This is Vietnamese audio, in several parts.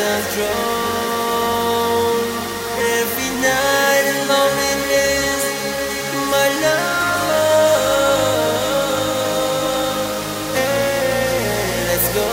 I've drawn every night and loneliness, my love. Hey, let's go.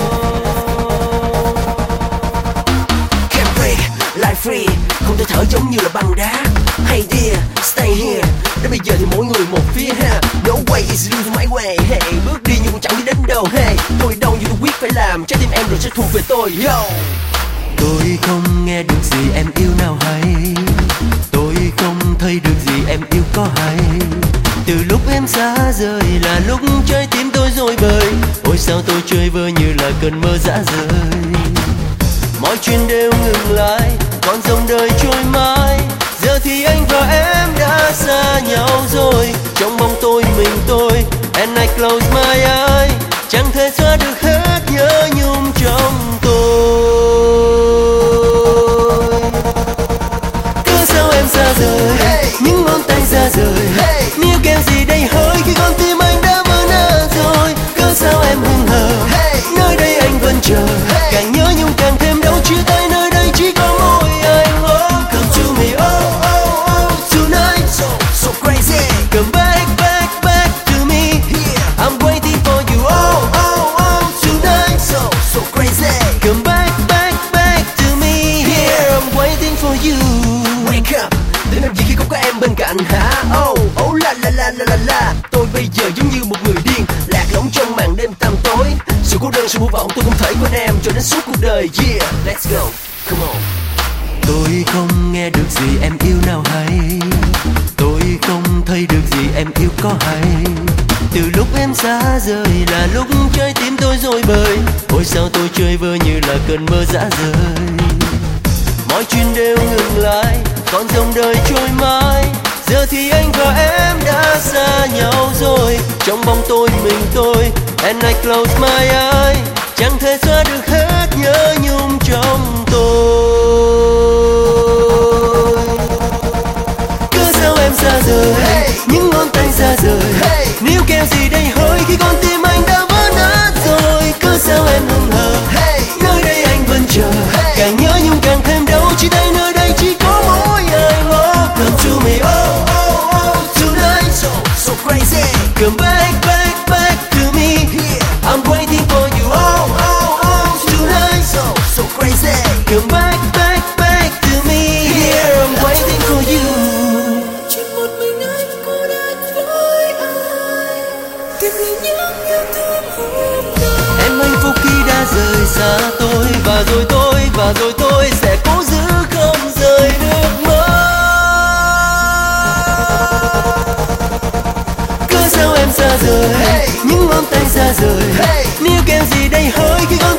Can't breathe, life free, không thể thở giống như là băng đá. Hey dear, stay here. Đến bây giờ thì mỗi người một phía ha. No way is you my way. Hey, bước đi nhưng cũng chẳng đi đến đâu. Hey, tôi đâu như tôi quyết phải làm. Trái tim em rồi sẽ thuộc về tôi. Yo. Tôi không nghe được gì em yêu nào hay, tôi không thấy được gì em yêu có hay. Từ lúc em xa rời là lúc trái tim tôi rối bời. Ôi sao tôi chơi vơi như là cơn mơ dã rời. Mọi chuyện đều ngừng lại, còn dòng đời trôi mãi. Giờ thì anh và em đã xa nhau rồi. Trong bóng tôi mình tôi, and I close my eyes, chẳng thể xóa được hết nhớ nhung trong tôi. Cớ sao em xa rời, những ngón tay ra rời, níu kéo gì đây hỡi khi con tim anh đã vỡ nát rồi. Cớ sao em hững hờ, nơi đây anh vẫn chờ, càng nhớ nhung càng thêm đau chia tay nơi đây chỉ có mỗi anh. Oh, come to me, oh oh oh tonight, So crazy. come back back back to me. I'm waiting for you, oh oh oh tonight. So crazy. Come back back back to me. Here I'm waiting for you. Wake up, để làm gì khi không có em bên cạnh hả? Oh, oh la la la la la la. Tôi bây giờ giống như một người điên, lạc lõng trong màn đêm tăm tối. Sự cô đơn, sự vô vọng tôi không thể quên em cho đến suốt cuộc đời. Yeah, let's go, come on. Tôi không nghe được gì em yêu nào hay, tôi không thấy được gì em yêu có hay. Từ lúc em xa rời là lúc trái tim tôi rối bời. Ôi sao tôi chơi vơi như là cơn mơ dã rời. Mọi chuyện đều ngừng lại, còn dòng đời trôi mãi. Giờ thì anh và em đã xa nhau rồi. Trong bóng tôi mình tôi, and I close my eyes, chẳng thể xóa được hết nhớ nhung trong tôi. Cớ sao em xa rời, những ngón tay ra rời, níu kéo gì đây hỡi khi con tim anh đã vỡ nát rồi. Cớ sao em hững hờ, nơi đây anh vẫn chờ, càng nhớ nhung càng thêm đau chia tay nơi đây chỉ có mỗi anh. Oh, come to me, oh oh oh tonight, So crazy. come back back back to me. I'm waiting for you, oh oh oh tonight. So crazy. Come back back back to me. Here I'm waiting for you. Chỉ một mình anh cô đơn với ai, tìm lại những yêu thương hôm nay. Em hạnh phúc khi đã rời xa tôi, và rồi tôi sẽ cố giữ không rời nước mắt. Cớ sao em xa rời, những ngón tay ra rời, níu kéo gì đây hỡi khi con